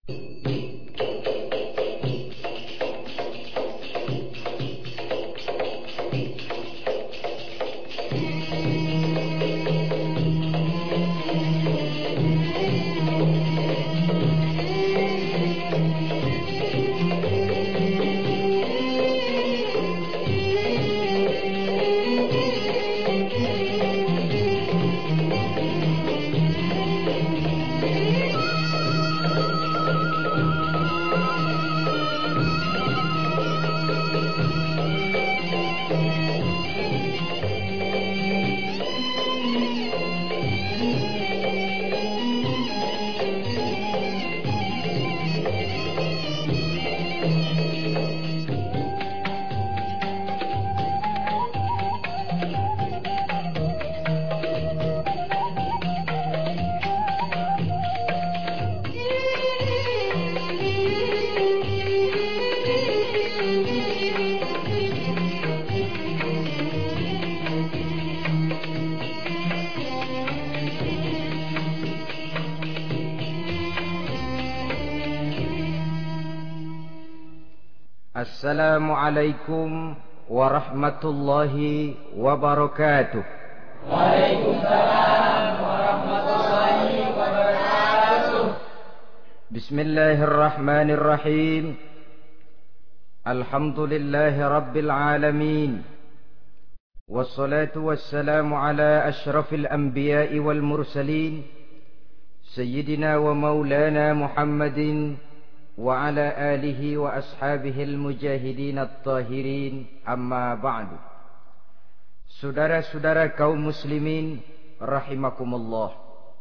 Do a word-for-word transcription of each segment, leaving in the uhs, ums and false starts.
Assalamualaikum warahmatullahi wabarakatuh. Waalaikumsalam warahmatullahi wabarakatuh. Bismillahirrahmanirrahim. Alhamdulillahi rabbil alamin. Wassalatu wassalamu ala ashrafil anbiya'i wal mursalin, Sayyidina wa maulana Muhammadin wa ala alihi wa ashabihil mujahidin at-tahirin, amma ba'du. Saudara-saudara kaum muslimin rahimakumullah.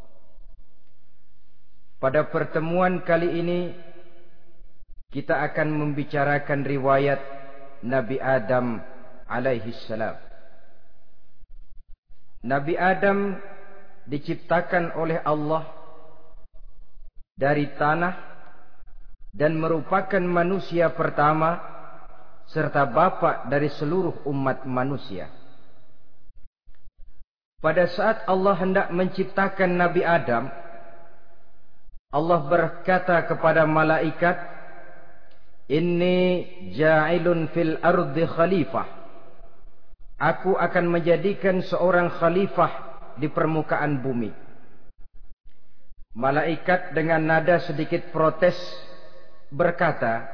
Pada pertemuan kali ini kita akan membicarakan riwayat Nabi Adam alaihi salam. Nabi Adam diciptakan oleh Allah dari tanah dan merupakan manusia pertama serta bapa dari seluruh umat manusia. Pada saat Allah hendak menciptakan Nabi Adam, Allah berkata kepada malaikat, "Inni ja'ilun fil ardi khalifah." Aku akan menjadikan seorang khalifah di permukaan bumi. Malaikat dengan nada sedikit protes berkata,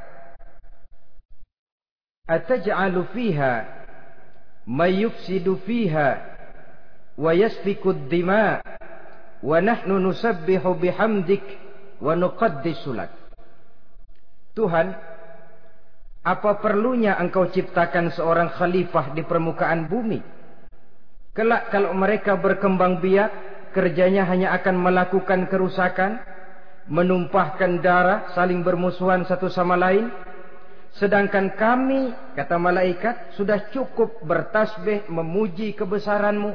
"Ataj'alu fiha may yufsidu fiha wa yasfiku ad-dima wa nahnu nusabbihu bihamdik wa nuqaddisu lak." Tuhan, apa perlunya engkau ciptakan seorang khalifah di permukaan bumi? Kelak kalau mereka berkembang biak, kerjanya hanya akan melakukan kerusakan, menumpahkan darah, saling bermusuhan satu sama lain. Sedangkan kami, kata malaikat, sudah cukup bertasbih memuji kebesaranmu.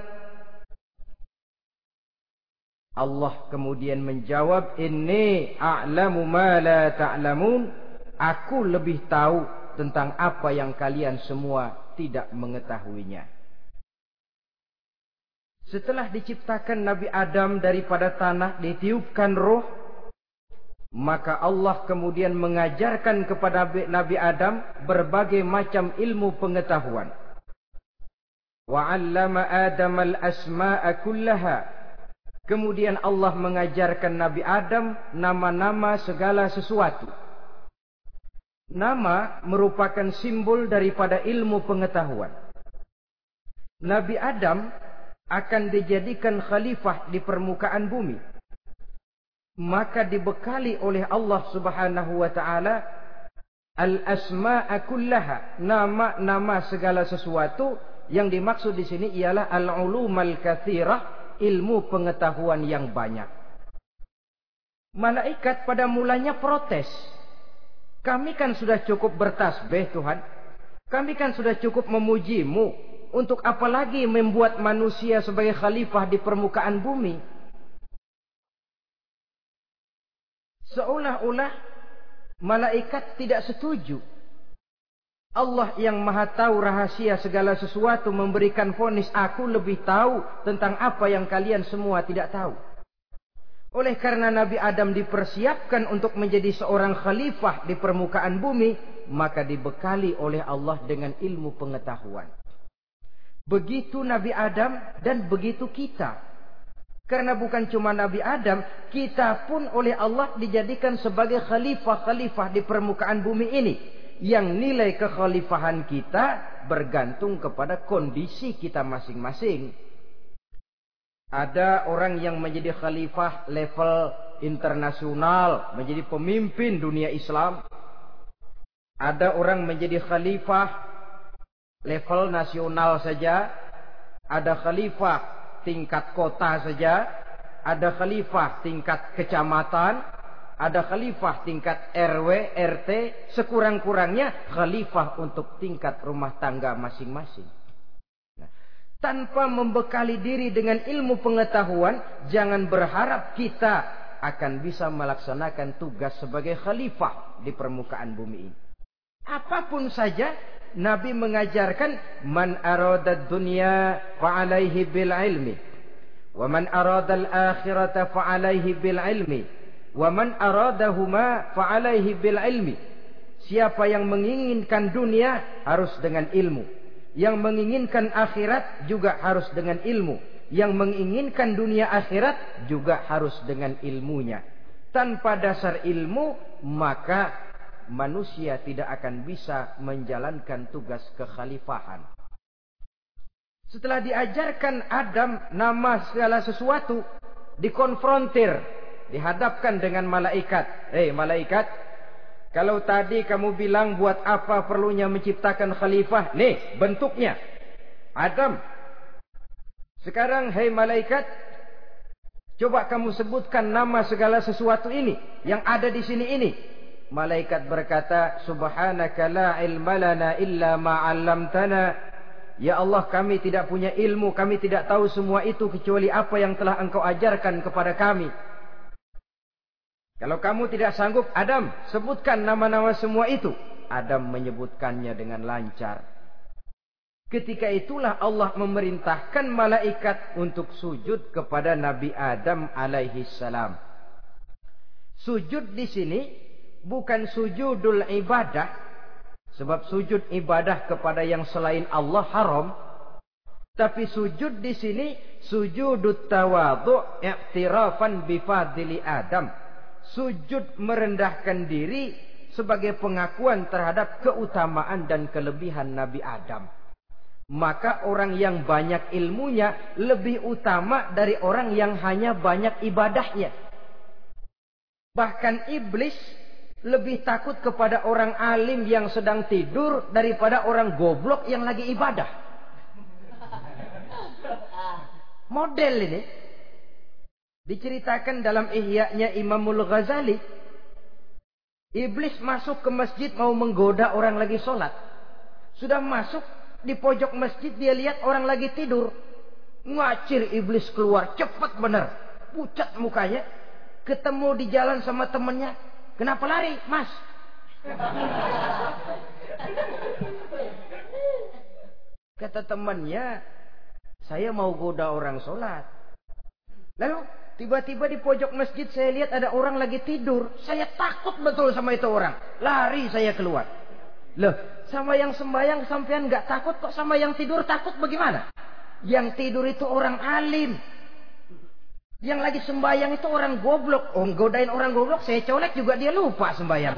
Allah kemudian menjawab, "Inni a'lamu ma la ta'lamun." Aku lebih tahu tentang apa yang kalian semua tidak mengetahuinya. Setelah diciptakan Nabi Adam daripada tanah, ditiupkan roh, maka Allah kemudian mengajarkan kepada Nabi Adam berbagai macam ilmu pengetahuan. Wa 'allama Adam al-asma'a kullaha. Kemudian Allah mengajarkan Nabi Adam nama-nama segala sesuatu. Nama merupakan simbol daripada ilmu pengetahuan. Nabi Adam akan dijadikan khalifah di permukaan bumi. Maka dibekali oleh Allah Subhanahu wa taala al-asma'a kullaha, nama-nama segala sesuatu. Yang dimaksud di sini ialah al-ulumal katsirah, ilmu pengetahuan yang banyak. Malaikat pada mulanya protes. Kami kan sudah cukup bertasbih Tuhan. Kami kan sudah cukup memujimu. Untuk apa lagi membuat manusia sebagai khalifah di permukaan bumi? Seolah-olah malaikat tidak setuju. Allah yang maha tahu rahasia segala sesuatu memberikan vonis, aku lebih tahu tentang apa yang kalian semua tidak tahu. Oleh karena Nabi Adam dipersiapkan untuk menjadi seorang khalifah di permukaan bumi, maka dibekali oleh Allah dengan ilmu pengetahuan. Begitu Nabi Adam dan begitu kita. Karena bukan cuma Nabi Adam, kita pun oleh Allah dijadikan sebagai khalifah-khalifah di permukaan bumi ini. Yang nilai kekhalifahan kita bergantung kepada kondisi kita masing-masing. Ada orang yang menjadi khalifah level internasional, menjadi pemimpin dunia Islam. Ada orang menjadi khalifah level nasional saja. Ada khalifah tingkat kota saja. Ada khalifah tingkat kecamatan. Ada khalifah tingkat R W, R T. Sekurang-kurangnya khalifah untuk tingkat rumah tangga masing-masing. Tanpa membekali diri dengan ilmu pengetahuan, jangan berharap kita akan bisa melaksanakan tugas sebagai khalifah di permukaan bumi ini. Apapun saja, Nabi mengajarkan, man arada dunya fa'alaihi bil ilmi, wa man arada al-akhirata fa'alaihi bil ilmi, wa man aradahuma fa'alaihi bil ilmi. Siapa yang menginginkan dunia harus dengan ilmu. Yang menginginkan akhirat juga harus dengan ilmu. Yang menginginkan dunia akhirat juga harus dengan ilmunya. Tanpa dasar ilmu, maka manusia tidak akan bisa menjalankan tugas kekhalifahan. Setelah diajarkan Adam nama segala sesuatu, dikonfrontir, dihadapkan dengan malaikat. Hei malaikat, kalau tadi kamu bilang buat apa perlunya menciptakan khalifah? Nih bentuknya. Adam. Sekarang hei malaikat, coba kamu sebutkan nama segala sesuatu ini yang ada di sini ini. Malaikat berkata, subhanaka la ilma lana illa ma 'allamtana. Ya Allah, kami tidak punya ilmu, kami tidak tahu semua itu kecuali apa yang telah Engkau ajarkan kepada kami. Kalau kamu tidak sanggup, Adam, sebutkan nama-nama semua itu. Adam menyebutkannya dengan lancar. Ketika itulah Allah memerintahkan malaikat untuk sujud kepada Nabi Adam alaihi salam. Sujud di sini bukan sujudul ibadah, sebab sujud ibadah kepada yang selain Allah haram. Tapi sujud di sini sujudut tawadhu' i'tirafan bi fadli Adam. Sujud merendahkan diri sebagai pengakuan terhadap keutamaan dan kelebihan Nabi Adam. Maka orang yang banyak ilmunya lebih utama dari orang yang hanya banyak ibadahnya. Bahkan iblis lebih takut kepada orang alim yang sedang tidur daripada orang goblok yang lagi ibadah. Model ini diceritakan dalam Ihya-nya Imamul Ghazali. Iblis masuk ke masjid mau menggoda orang lagi sholat. Sudah masuk di pojok masjid, dia lihat orang lagi tidur. Ngacir iblis keluar, cepat benar. Pucat mukanya. Ketemu di jalan sama temennya. Kenapa lari, Mas? Kata temannya, saya mau goda orang sholat. Lalu tiba-tiba di pojok masjid saya lihat ada orang lagi tidur. Saya takut betul sama itu orang. Lari saya keluar. Loh, sama yang sembahyang sampean nggak takut, kok sama yang tidur takut bagaimana? Yang tidur itu orang alim. Yang lagi sembahyang itu orang goblok. Oh, godain orang goblok, saya colek juga dia lupa sembahyang.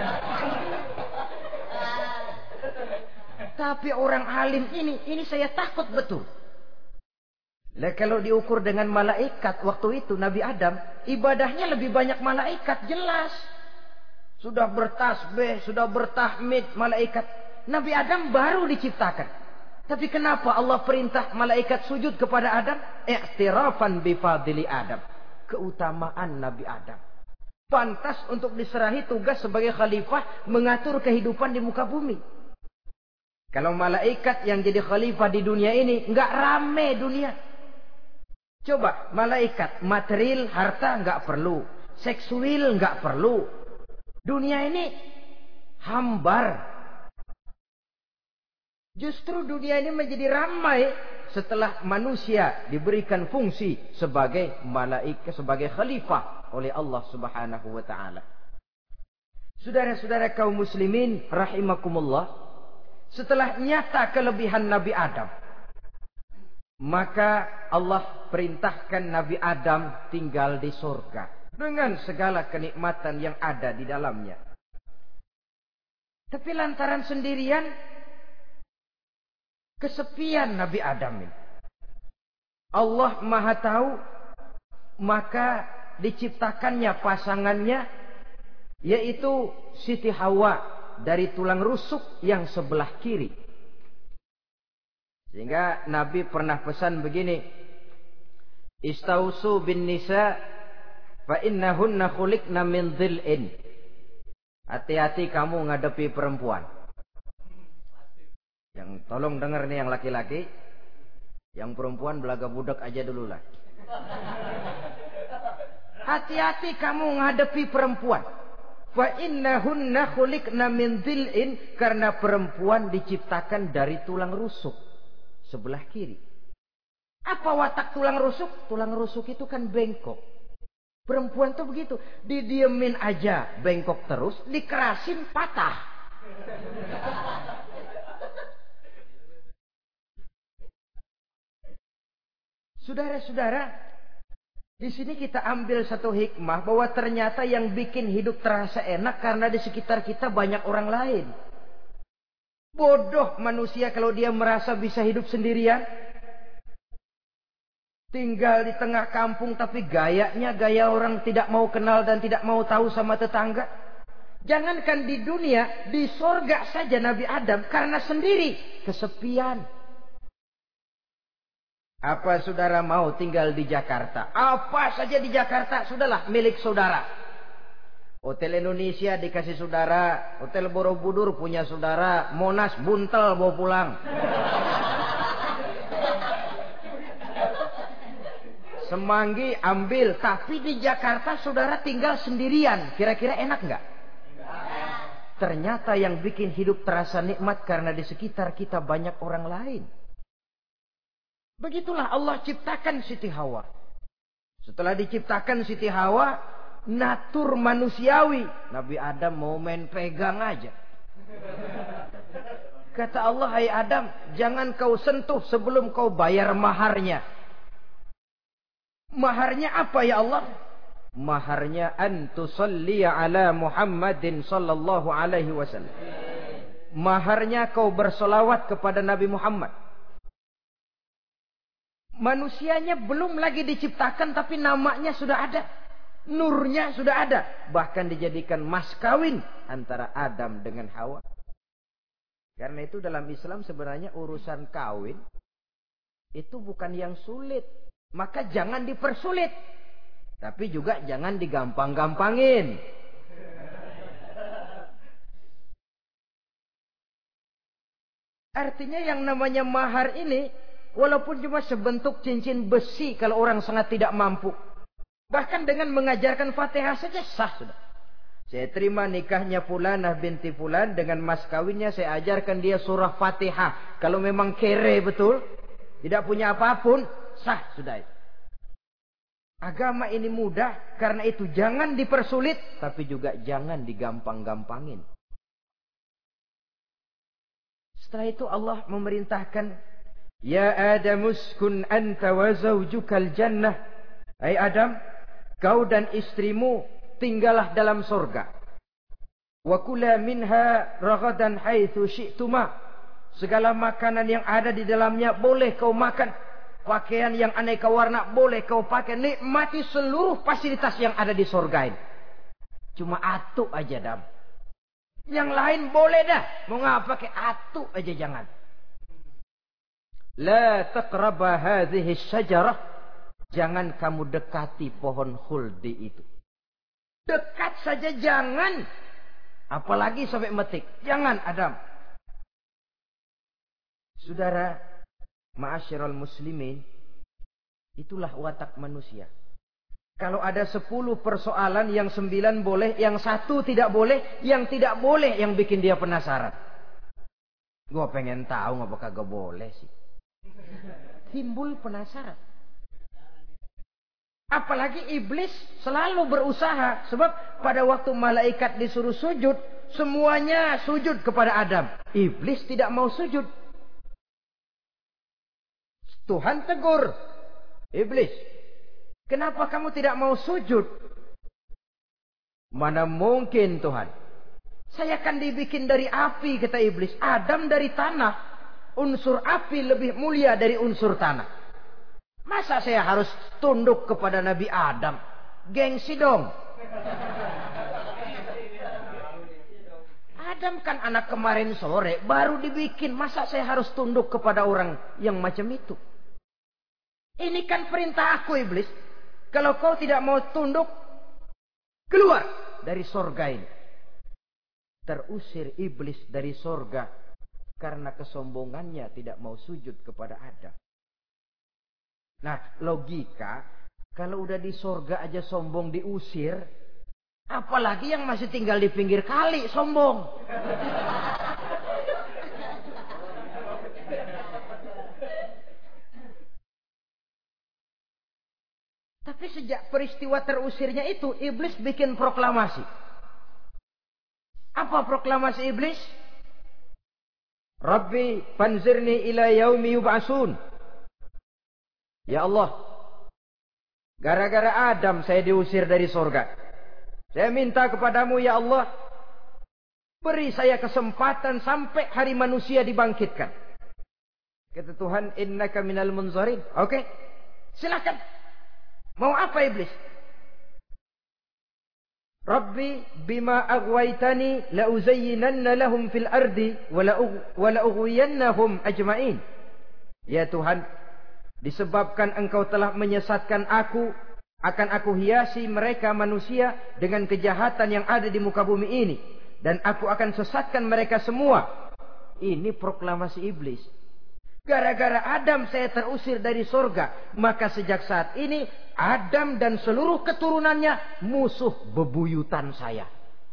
Tapi orang alim ini, ini saya takut betul. Lah kalau diukur dengan malaikat waktu itu Nabi Adam, ibadahnya lebih banyak malaikat, jelas. Sudah bertasbih, sudah bertahmid malaikat. Nabi Adam baru diciptakan. Tapi kenapa Allah perintah malaikat sujud kepada Adam? I'tirafan bi fadli Adam. Keutamaan Nabi Adam. Pantas untuk diserahi tugas sebagai khalifah mengatur kehidupan di muka bumi. Kalau malaikat yang jadi khalifah di dunia ini, enggak rame dunia. Coba, malaikat, material, harta nggak perlu. Seksual nggak perlu. Dunia ini hambar. Justru dunia ini menjadi ramai setelah manusia diberikan fungsi sebagai malaikat, sebagai khalifah oleh Allah Subhanahu wa taala. Saudara-saudara kaum muslimin rahimakumullah, setelah nyata kelebihan Nabi Adam, maka Allah perintahkan Nabi Adam tinggal di surga dengan segala kenikmatan yang ada di dalamnya. Tapi lantaran sendirian, kesepian Nabi Adam ini. Allah Maha tahu, maka diciptakannya pasangannya, yaitu Siti Hawa dari tulang rusuk yang sebelah kiri. Sehingga Nabi pernah pesan begini, Istausu bin nisa fa innahunna khuliqna min dhil'in. Hati-hati kamu ngadepi perempuan. Yang tolong dengar nih yang laki-laki, yang perempuan belaga budak aja dulu lah. Hati-hati kamu ngadepi perempuan. Fa innahunna khuliqna min dhil'in, karena perempuan diciptakan dari tulang rusuk sebelah kiri. Apa watak tulang rusuk? Tulang rusuk itu kan bengkok. Perempuan tuh begitu, didiemin aja bengkok terus, dikerasin patah. Saudara-saudara, di sini kita ambil satu hikmah bahwa ternyata yang bikin hidup terasa enak karena di sekitar kita banyak orang lain. Bodoh manusia kalau dia merasa bisa hidup sendirian. Tinggal di tengah kampung tapi gayanya gaya orang tidak mau kenal dan tidak mau tahu sama tetangga. Jangankan di dunia, di sorga saja Nabi Adam karena sendiri, kesepian. Apa saudara mau tinggal di Jakarta? Apa saja di Jakarta, sudahlah milik saudara. Hotel Indonesia dikasih saudara, Hotel Borobudur punya saudara, Monas buntel bawa pulang. Semanggi ambil, tapi di Jakarta saudara tinggal sendirian. Kira-kira enak nggak? Ternyata yang bikin hidup terasa nikmat karena di sekitar kita banyak orang lain. Begitulah Allah ciptakan Siti Hawa. Setelah diciptakan Siti Hawa, natur manusiawi, Nabi Adam mau main pegang aja. Kata Allah, hai Adam, jangan kau sentuh sebelum kau bayar maharnya. Maharnya apa ya Allah? Maharnya an tusalli ala Muhammadin sallallahu alaihi wasallam. Maharnya kau bersolawat kepada Nabi Muhammad. Manusianya belum lagi diciptakan tapi namanya sudah ada. Nurnya sudah ada. Bahkan dijadikan mas kawin antara Adam dengan Hawa. Karena itu dalam Islam sebenarnya urusan kawin itu bukan yang sulit. Maka jangan dipersulit. Tapi juga jangan digampang-gampangin. Artinya yang namanya mahar ini, walaupun cuma sebentuk cincin besi kalau orang sangat tidak mampu. Bahkan dengan mengajarkan Fatihah saja sah sudah. Saya terima nikahnya Fulanah binti Fulan, dengan mas kawinnya saya ajarkan dia surah Fatihah. Kalau memang kere betul, tidak punya apapun, sah sudah itu. Agama ini mudah, karena itu jangan dipersulit, tapi juga jangan digampang-gampangin. Setelah itu Allah memerintahkan, Ya Adam uskun anta wa zawjukal jannah. Hai Adam, kau dan istrimu tinggallah dalam surga. Wa kula minha ragadan haitsu syi'tuma. Segala makanan yang ada di dalamnya boleh kau makan. Pakaian yang aneka warna boleh kau pakai. Nikmati seluruh fasilitas yang ada di surga ini. Cuma atu aja Adam. Yang lain boleh dah. Mau ngapa pakai atu aja jangan. La taqraba hadhihi syajarah. Jangan kamu dekati pohon khuldi itu. Dekat saja jangan. Apalagi sampai metik. Jangan Adam. Saudara, ma'asyiral muslimin, itulah watak manusia. Kalau ada sepuluh persoalan, yang sembilan boleh, yang satu tidak boleh, yang tidak boleh yang bikin dia penasaran. Gua pengen tahu ngapa kagak boleh sih. timbul penasaran. Apalagi iblis selalu berusaha. Sebab pada waktu malaikat disuruh sujud, semuanya sujud kepada Adam. Iblis tidak mau sujud. Tuhan tegur iblis, kenapa kamu tidak mau sujud? Mana mungkin Tuhan, saya akan dibikin dari api, kata iblis. Adam dari tanah. Unsur api lebih mulia dari unsur tanah. Masa saya harus tunduk kepada Nabi Adam? Gengsi dong. Adam kan anak kemarin sore, baru dibikin. Masa saya harus tunduk kepada orang yang macam itu? Ini kan perintah aku, iblis. Kalau kau tidak mau tunduk, keluar dari sorga ini. Terusir iblis dari sorga karena kesombongannya tidak mau sujud kepada Adam. Nah, logika, kalau udah di sorga aja sombong diusir, apalagi yang masih tinggal di pinggir kali sombong. Tapi sejak peristiwa terusirnya itu, iblis bikin proklamasi. Apa proklamasi iblis? Rabbi fanzirni ila yaumi yub'asun. Ya Allah, gara-gara Adam saya diusir dari surga. Saya minta kepadamu ya Allah, beri saya kesempatan sampai hari manusia dibangkitkan. Kata Tuhan, innaka minal munzarin. Oke, silakan. Mau apa iblis? Rabbi bima aghwaytani la uzayyinanna lahum fil ardi wa la ughwiyannahum ajma'in. Ya Tuhan, disebabkan engkau telah menyesatkan aku, akan aku hiasi mereka manusia dengan kejahatan yang ada di muka bumi ini. Dan aku akan sesatkan mereka semua. Ini proklamasi iblis. Gara-gara Adam saya terusir dari surga. Maka sejak saat ini Adam dan seluruh keturunannya musuh bebuyutan saya.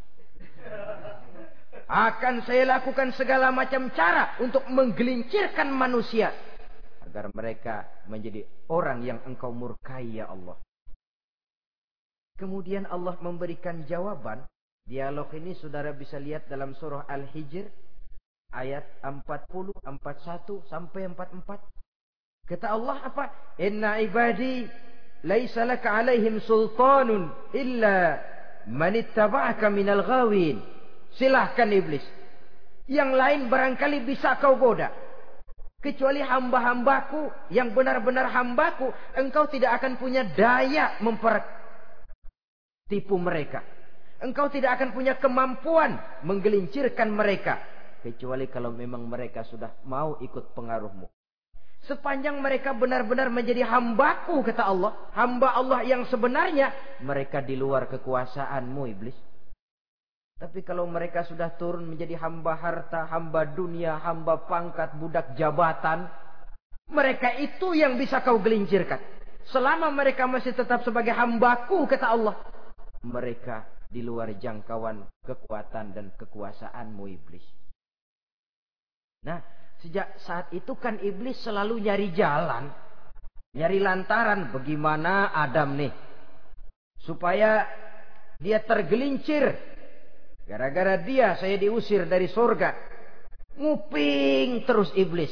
Akan saya lakukan segala macam cara untuk menggelincirkan manusia, agar mereka menjadi orang yang engkau murkai ya Allah. Kemudian Allah memberikan jawaban. Dialog ini saudara bisa lihat dalam surah Al-Hijr. Ayat empat puluh, empat puluh satu sampai empat puluh empat. Kata Allah apa? Inna ibadi laisa laka alaihim sultanun illa manittaba'aka minal ghawin. Silahkan iblis. Yang lain barangkali bisa kau goda. Kecuali hamba-hambaku yang benar-benar hambaku, engkau tidak akan punya daya mempertipu mereka. Engkau tidak akan punya kemampuan menggelincirkan mereka. Kecuali kalau memang mereka sudah mau ikut pengaruhmu. Sepanjang mereka benar-benar menjadi hambaku, kata Allah. Hamba Allah yang sebenarnya, mereka di luar kekuasaanmu iblis. Tapi kalau mereka sudah turun menjadi hamba harta, hamba dunia, hamba pangkat, budak jabatan, mereka itu yang bisa kau gelincirkan. Selama mereka masih tetap sebagai hambaku, kata Allah, mereka di luar jangkauan kekuatan dan kekuasaanmu iblis. Nah, sejak saat itu kan iblis selalu nyari jalan, nyari lantaran bagaimana Adam nih supaya dia tergelincir. Gara-gara dia saya diusir dari surga. Nguping terus iblis.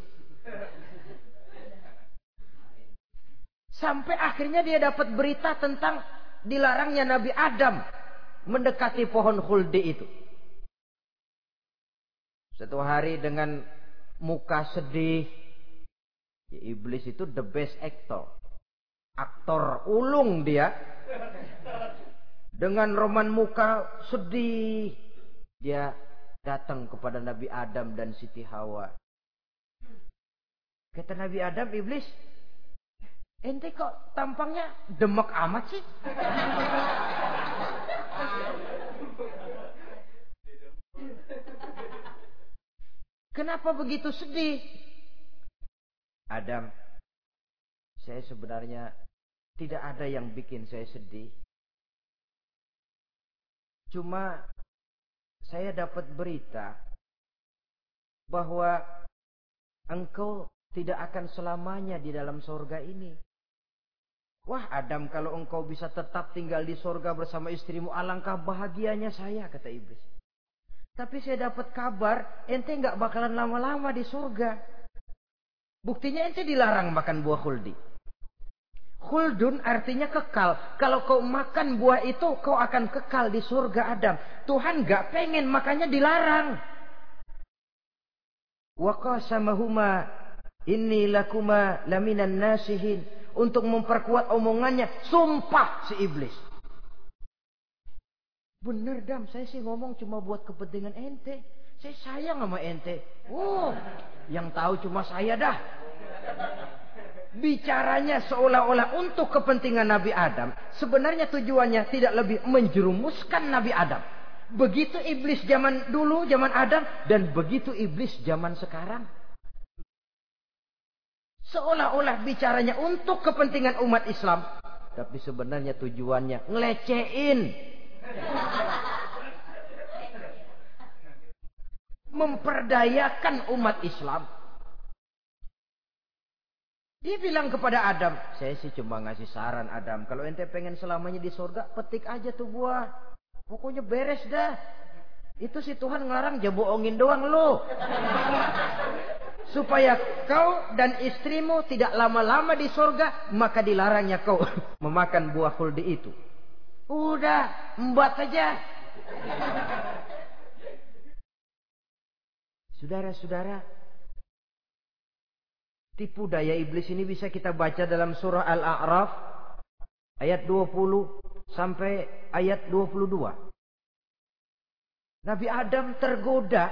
Sampai akhirnya dia dapat berita tentang dilarangnya Nabi Adam mendekati pohon khuldi itu. Satu hari dengan muka sedih. Ya, iblis itu the best actor. Aktor ulung dia. Dengan roman muka sedih, dia datang kepada Nabi Adam dan Siti Hawa. Kata Nabi Adam, iblis, ente kok tampangnya demek amat sih? Kenapa begitu sedih? Adam, saya sebenarnya tidak ada yang bikin saya sedih. Cuma saya dapat berita bahwa engkau tidak akan selamanya di dalam sorga ini. Wah Adam, kalau engkau bisa tetap tinggal di sorga bersama istrimu, alangkah bahagianya saya, kata iblis. Tapi saya dapat kabar, ente nggak bakalan lama-lama di sorga. Buktinya ente dilarang makan buah khuldi. Khuldun artinya kekal. Kalau kau makan buah itu, kau akan kekal di surga Adam. Tuhan gak pengen, makanya dilarang. Wa qasamahuma inni lakuma laminan nasihin. Untuk memperkuat omongannya, sumpah si iblis. Bener Dam, saya sih ngomong cuma buat kepentingan ente. Saya sayang sama ente. Oh, yang tahu cuma saya dah. Bicaranya seolah-olah untuk kepentingan Nabi Adam. Sebenarnya tujuannya tidak lebih menjerumuskan Nabi Adam. Begitu iblis zaman dulu, zaman Adam. Dan begitu iblis zaman sekarang. Seolah-olah bicaranya untuk kepentingan umat Islam. Tapi sebenarnya tujuannya ngelecehin. Memperdayakan umat Islam. Dia bilang kepada Adam, saya sih cuma ngasih saran Adam, kalau ente pengen selamanya di surga, petik aja tuh buah. Pokoknya beres dah. Itu si Tuhan ngelarang, ya bohongin doang lo. Supaya kau dan istrimu tidak lama-lama di surga, maka dilarangnya kau memakan buah khuldi itu. Udah, embat saja. Saudara-saudara, tipu daya iblis ini bisa kita baca dalam surah Al-A'raf ayat dua puluh sampai ayat dua puluh dua. Nabi Adam tergoda,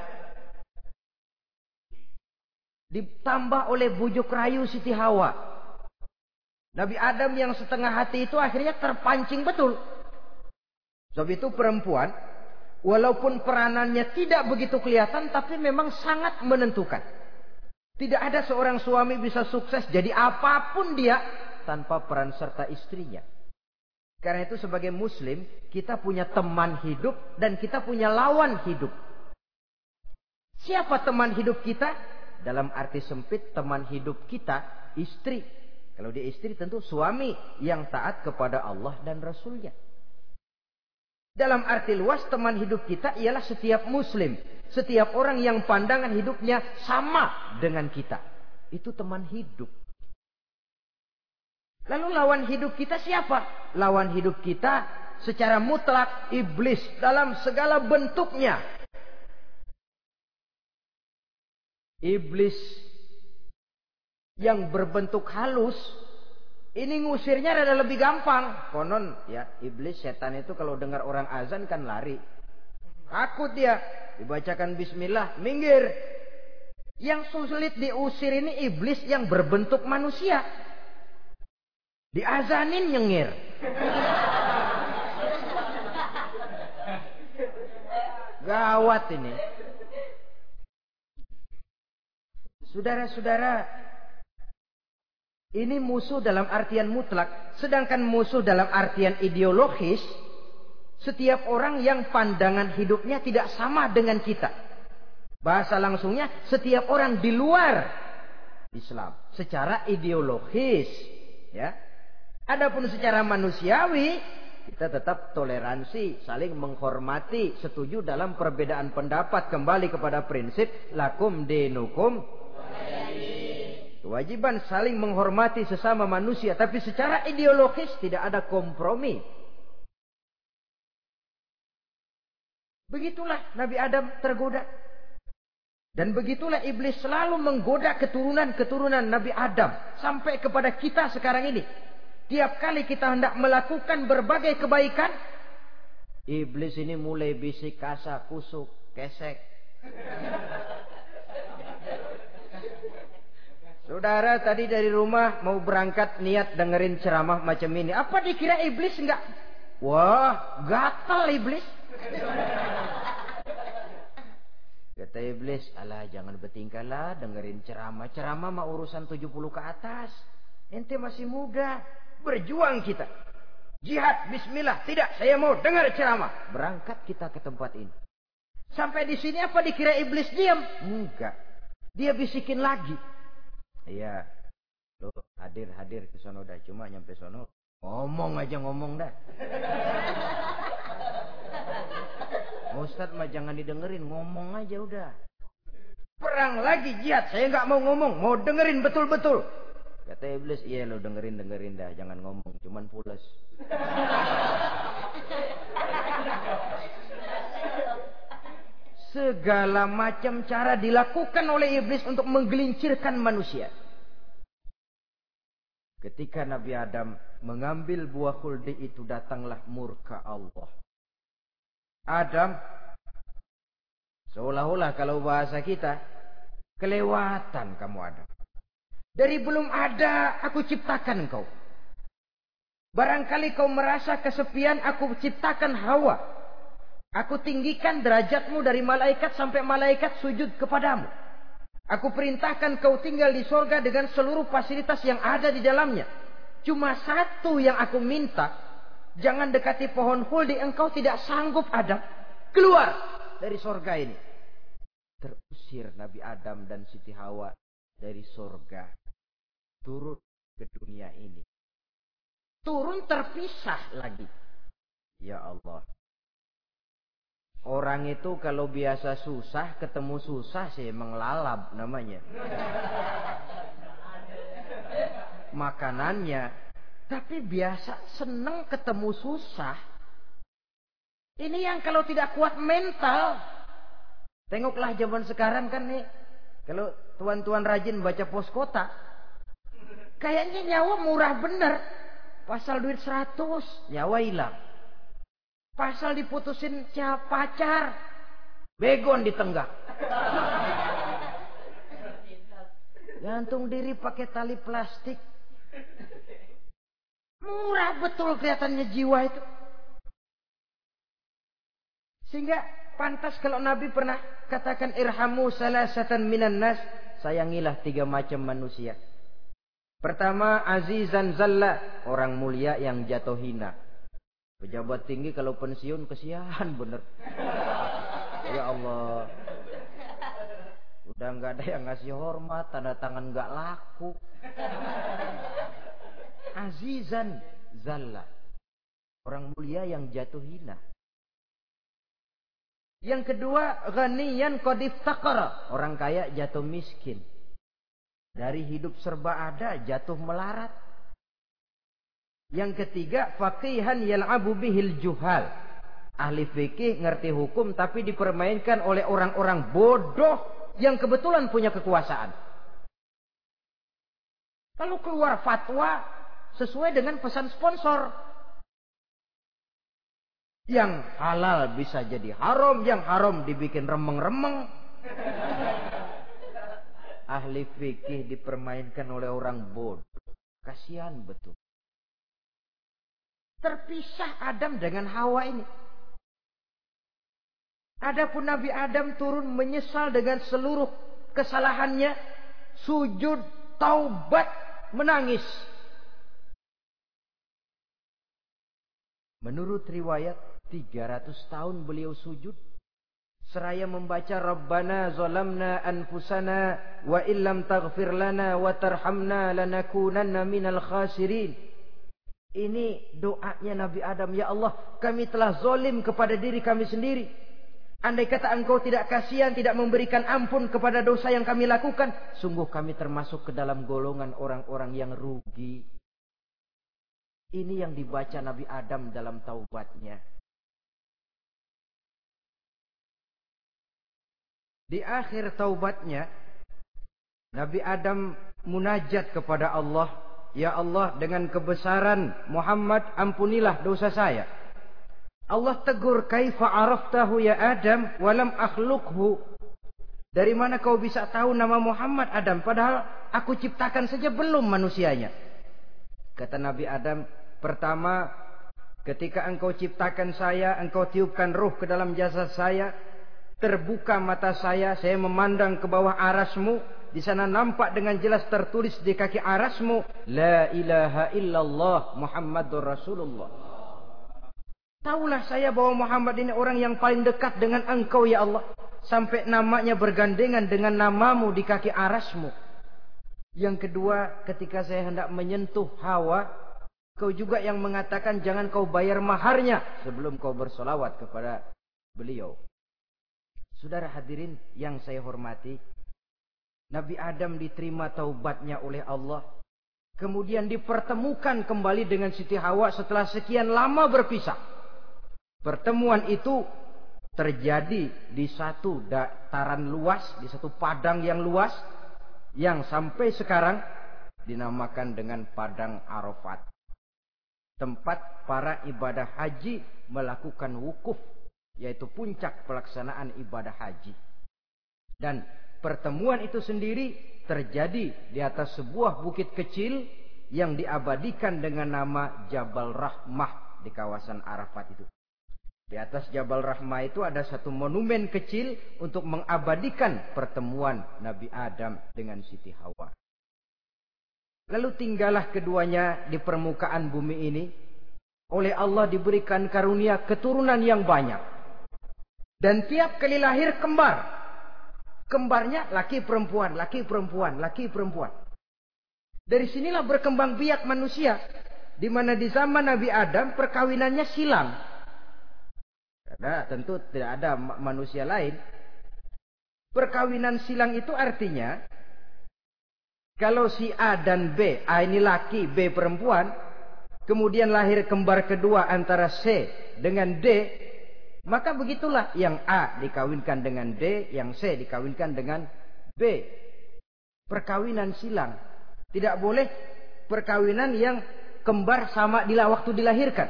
ditambah oleh bujuk rayu Siti Hawa. Nabi Adam yang setengah hati itu akhirnya terpancing betul. Sebab itu perempuan, walaupun peranannya tidak begitu kelihatan, tapi memang sangat menentukan. Tidak ada seorang suami bisa sukses jadi apapun dia tanpa peran serta istrinya. Karena itu sebagai muslim, kita punya teman hidup dan kita punya lawan hidup. Siapa teman hidup kita? Dalam arti sempit, teman hidup kita istri. Kalau dia istri tentu suami yang taat kepada Allah dan Rasulnya. Dalam arti luas, teman hidup kita ialah setiap muslim. Setiap orang yang pandangan hidupnya sama dengan kita. Itu teman hidup. Lalu lawan hidup kita siapa? Lawan hidup kita secara mutlak iblis dalam segala bentuknya. Iblis yang berbentuk halus, ini ngusirnya rada lebih gampang. Konon ya, iblis setan itu kalau dengar orang azan kan lari. Takut dia. Dibacakan bismillah, minggir. Yang sulit diusir ini iblis yang berbentuk manusia. Diazanin nyengir. Gawat ini. Saudara-saudara, ini musuh dalam artian mutlak. Sedangkan musuh dalam artian ideologis, setiap orang yang pandangan hidupnya tidak sama dengan kita. Bahasa langsungnya, setiap orang di luar Islam secara ideologis, ya. Adapun secara manusiawi, kita tetap toleransi, saling menghormati, setuju dalam perbedaan pendapat, kembali kepada prinsip lakum dinukum. Kewajiban saling menghormati sesama manusia, tapi secara ideologis tidak ada kompromi. Begitulah Nabi Adam tergoda. Dan begitulah iblis selalu menggoda keturunan-keturunan Nabi Adam. Sampai kepada kita sekarang ini. Tiap kali kita hendak melakukan berbagai kebaikan, iblis ini mulai bisik, kasar, kusuk, kesek. Saudara tadi dari rumah mau berangkat niat dengerin ceramah macam ini. Apa dikira iblis enggak? Wah, gatal iblis. Kata iblis, alah jangan bertingkah lah dengerin ceramah. Ceramah mah urusan tujuh puluh ke atas. Ente masih muda. Berjuang kita. Jihad, bismillah. Tidak, saya mau dengar ceramah. Berangkat kita ke tempat ini. Sampai di sini apa dikira iblis diam? Enggak. Dia bisikin lagi. Iya. Lo hadir-hadir ke sono dah. Cuma nyampe sono ngomong aja ngomong dah. Ustadz mah jangan didengerin, ngomong aja udah. Perang lagi jihad, saya nggak mau ngomong, mau dengerin betul-betul. Kata iblis, iya lo dengerin dengerin dah, jangan ngomong, cuman pules. Segala macam cara dilakukan oleh iblis untuk menggelincirkan manusia. Ketika Nabi Adam mengambil buah khuldi itu, datanglah murka Allah. Adam, seolah-olah kalau bahasa kita, kelewatan kamu Adam. Dari belum ada aku ciptakan kau. Barangkali kau merasa kesepian, aku ciptakan Hawa. Aku tinggikan derajatmu dari malaikat sampai malaikat sujud kepadamu. Aku perintahkan kau tinggal di sorga dengan seluruh fasilitas yang ada di dalamnya. Cuma satu yang aku minta, jangan dekati pohon khuldi, engkau tidak sanggup Adam. Keluar dari sorga ini. Terusir Nabi Adam dan Siti Hawa dari sorga. Turun ke dunia ini. Turun terpisah lagi. Ya Allah. Orang itu kalau biasa susah, ketemu susah sih emang lalab namanya. Makanannya. Tapi biasa seneng ketemu susah. Ini yang kalau tidak kuat mental. Tengoklah zaman sekarang kan nih. Kalau tuan-tuan rajin baca pos kota. Kayaknya nyawa murah bener. Pasal duit seratus, nyawa hilang. Pasal diputusin pacar, begon ditenggak. Gantung diri pakai tali plastik. Murah betul kelihatannya jiwa itu. Sehingga pantas kalau Nabi pernah katakan irhamu salasatan minan nas, sayangilah tiga macam manusia. Pertama, azizan zalla, orang mulia yang jatuh hina. Pejabat tinggi kalau pensiun kesian bener. Ya Allah. Udah nggak ada yang ngasih hormat, tanda tangan nggak laku. Azizan zalla, orang mulia yang jatuh hina. Yang kedua, ghaniyan qad iftaqara, orang kaya jatuh miskin. Dari hidup serba ada jatuh melarat. Yang ketiga, faqihan yal'abu bihil juhal, ahli fikih ngerti hukum tapi dipermainkan oleh orang-orang bodoh yang kebetulan punya kekuasaan. Lalu keluar fatwa sesuai dengan pesan sponsor. Yang halal bisa jadi haram, yang haram dibikin remeng-remeng. Ahli fikih dipermainkan oleh orang bodoh. Kasihan betul. Terpisah Adam dengan Hawa ini. Adapun Nabi Adam turun menyesal dengan seluruh kesalahannya, sujud, taubat, menangis. Menurut riwayat tiga ratus tahun beliau sujud seraya membaca Rabbana zalamna anfusana wa illam taghfir lana wa tarhamna lanakunanna minal khasirin. Ini doanya Nabi Adam. Ya Allah, kami telah zalim kepada diri kami sendiri. Andai kata engkau tidak kasihan, tidak memberikan ampun kepada dosa yang kami lakukan, sungguh kami termasuk ke dalam golongan orang-orang yang rugi. Ini yang dibaca Nabi Adam dalam taubatnya. Di akhir taubatnya, Nabi Adam munajat kepada Allah. Ya Allah, dengan kebesaran Muhammad, ampunilah dosa saya. Allah tegur, kaifa araftahu ya Adam walam akhluqhu. Dari mana kau bisa tahu nama Muhammad Adam, padahal aku ciptakan saja belum manusianya. Kata Nabi Adam, pertama, ketika engkau ciptakan saya, engkau tiupkan ruh ke dalam jasad saya, terbuka mata saya, saya memandang ke bawah arasmu. Di sana nampak dengan jelas tertulis di kaki arasmu, La ilaha illallah Muhammadur Rasulullah. Taulah saya bahwa Muhammad ini orang yang paling dekat dengan engkau ya Allah. Sampai namanya bergandengan dengan namamu di kaki arasmu. Yang kedua, ketika saya hendak menyentuh Hawa, kau juga yang mengatakan jangan kau bayar maharnya sebelum kau bersolawat kepada beliau. Saudara hadirin yang saya hormati, Nabi Adam diterima taubatnya oleh Allah. Kemudian dipertemukan kembali dengan Siti Hawa setelah sekian lama berpisah. Pertemuan itu terjadi di satu dataran luas, di satu padang yang luas, yang sampai sekarang dinamakan dengan Padang Arafat. Tempat para ibadah haji melakukan wukuf, yaitu puncak pelaksanaan ibadah haji. Dan pertemuan itu sendiri terjadi di atas sebuah bukit kecil yang diabadikan dengan nama Jabal Rahmah di kawasan Arafat itu. Di atas Jabal Rahmah itu ada satu monumen kecil untuk mengabadikan pertemuan Nabi Adam dengan Siti Hawa. Lalu tinggallah keduanya di permukaan bumi ini. Oleh Allah diberikan karunia keturunan yang banyak. Dan tiap kali lahir kembar. Kembarnya laki perempuan, laki perempuan, laki perempuan. Dari sinilah berkembang biak manusia. Di mana di zaman Nabi Adam perkawinannya silang. Karena tentu tidak ada manusia lain. Perkawinan silang itu artinya, kalau si A dan B, A ini laki, B perempuan, kemudian lahir kembar kedua antara C dengan D, maka begitulah yang A dikawinkan dengan D, yang C dikawinkan dengan B. Perkawinan silang. Tidak boleh perkawinan yang kembar sama di waktu dilahirkan.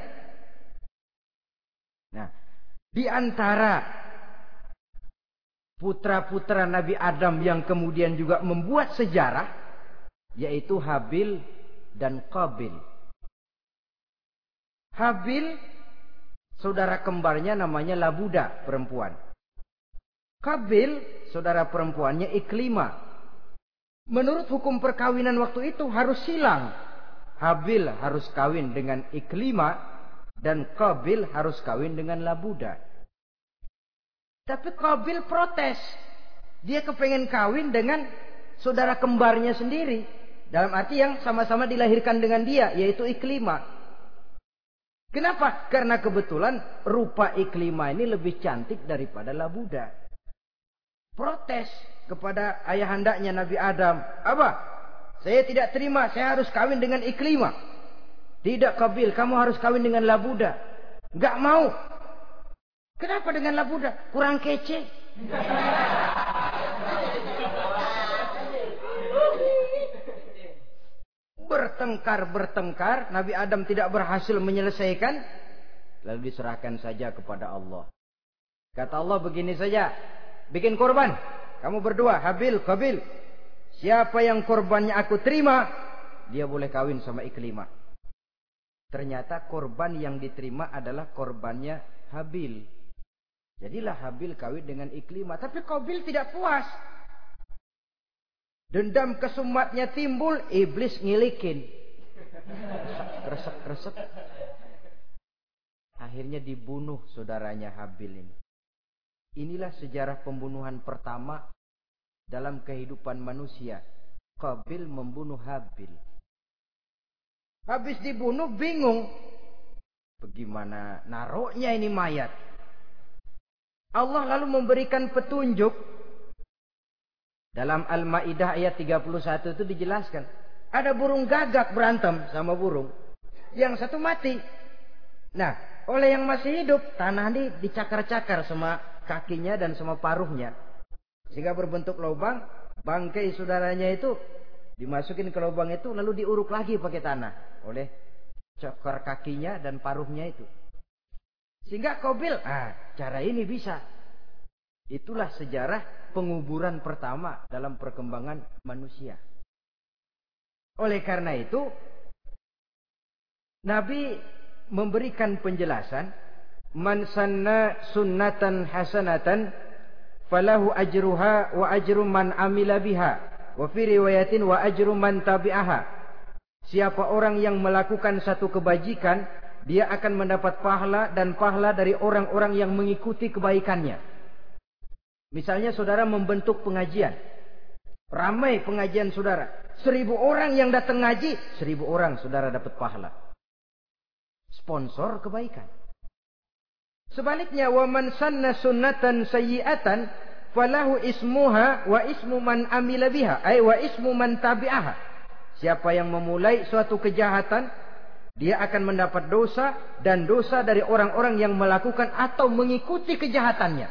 Nah, di antara putra-putra Nabi Adam yang kemudian juga membuat sejarah, yaitu Habil dan Qabil. Habil, saudara kembarnya namanya Labuda, perempuan. Qabil, saudara perempuannya Iklima. Menurut hukum perkawinan waktu itu harus silang. Habil harus kawin dengan Iklima dan Qabil harus kawin dengan Labuda. Tapi Qabil protes. Dia kepengen kawin dengan saudara kembarnya sendiri. Dalam arti yang sama-sama dilahirkan dengan dia, yaitu Iklima. Kenapa? Karena kebetulan rupa Iklima ini lebih cantik daripada Labuda. Protes kepada ayahandanya Nabi Adam. Apa? Saya tidak terima, saya harus kawin dengan Iklima. Tidak Qabil, kamu harus kawin dengan Labuda. Enggak mau. Kenapa dengan Labuda? Kurang kece. Bertengkar-bertengkar, Nabi Adam tidak berhasil menyelesaikan, lalu diserahkan saja kepada Allah. Kata Allah begini saja, bikin korban. Kamu berdua, Habil, Qabil. Siapa yang korbannya aku terima, dia boleh kawin sama Iklima. Ternyata korban yang diterima adalah korbannya Habil. Jadilah Habil kawin dengan Iklima. Tapi Qabil tidak puas. Dendam kesumatnya timbul, iblis ngilikin. Kresek-kresek. Akhirnya dibunuh saudaranya Habil ini. Inilah sejarah pembunuhan pertama dalam kehidupan manusia. Qabil membunuh Habil. Habis dibunuh bingung. Bagaimana naroknya ini mayat? Allah lalu memberikan petunjuk. Dalam Al-Ma'idah ayat tiga puluh satu itu dijelaskan. Ada burung gagak berantem sama burung. Yang satu mati. Nah, oleh yang masih hidup, tanah ini dicakar-cakar sama kakinya dan sama paruhnya. Sehingga berbentuk lubang. Bangkai saudaranya itu dimasukin ke lubang itu, lalu diuruk lagi pakai tanah. Oleh cakar kakinya dan paruhnya itu. Sehingga Qabil, ah, cara ini bisa. Itulah sejarah penguburan pertama dalam perkembangan manusia. Oleh karena itu, Nabi memberikan penjelasan, man sanna sunnatan hasanatan falahu ajruha wa ajru man amila biha wa fi riwayatin wa ajru man tabi'aha. Siapa orang yang melakukan satu kebajikan, dia akan mendapat pahala dan pahala dari orang-orang yang mengikuti kebaikannya. Misalnya saudara membentuk pengajian. Ramai pengajian saudara. Seribu orang yang datang ngaji, seribu orang saudara dapat pahala. Sponsor kebaikan. Sebaliknya, wa man sanna sunnatan sayyi'atan falahu ismuha wa ismu man amila biha, ay wa ismu man tabi'aha. Siapa yang memulai suatu kejahatan, dia akan mendapat dosa dan dosa dari orang-orang yang melakukan atau mengikuti kejahatannya.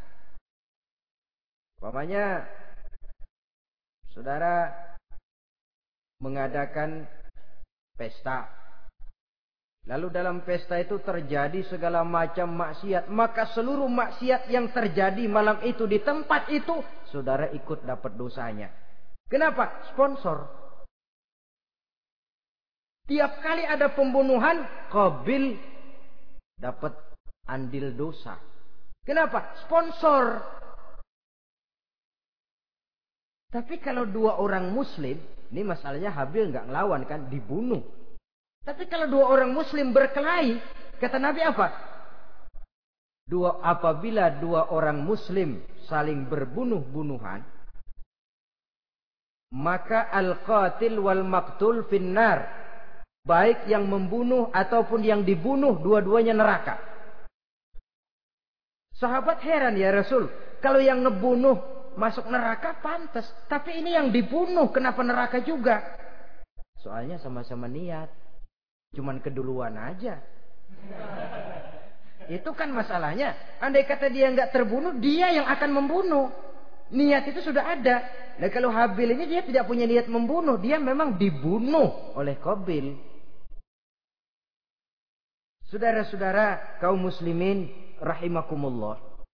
Umpamanya saudara mengadakan pesta. Lalu dalam pesta itu terjadi segala macam maksiat. Maka seluruh maksiat yang terjadi malam itu di tempat itu, saudara ikut dapat dosanya. Kenapa? Sponsor. Tiap kali ada pembunuhan, Qabil dapat andil dosa. Kenapa? Sponsor. Tapi kalau dua orang muslim, ini masalahnya Habil nggak ngelawan kan, dibunuh. Tapi kalau dua orang muslim berkelahi, kata Nabi apa? Dua, apabila dua orang muslim saling berbunuh-bunuhan, maka al-qatil wal maqtul finnar. Baik yang membunuh ataupun yang dibunuh, dua-duanya neraka. Sahabat heran, ya Rasul, kalau yang ngebunuh masuk neraka pantas, tapi ini yang dibunuh kenapa neraka juga? Soalnya sama-sama niat, cuman keduluan aja. Itu kan masalahnya. Andai kata dia nggak terbunuh, dia yang akan membunuh. Niat itu sudah ada. Nah kalau Habil ini dia tidak punya niat membunuh, dia memang dibunuh oleh Qabil. Saudara-saudara kaum muslimin rahimakumullah.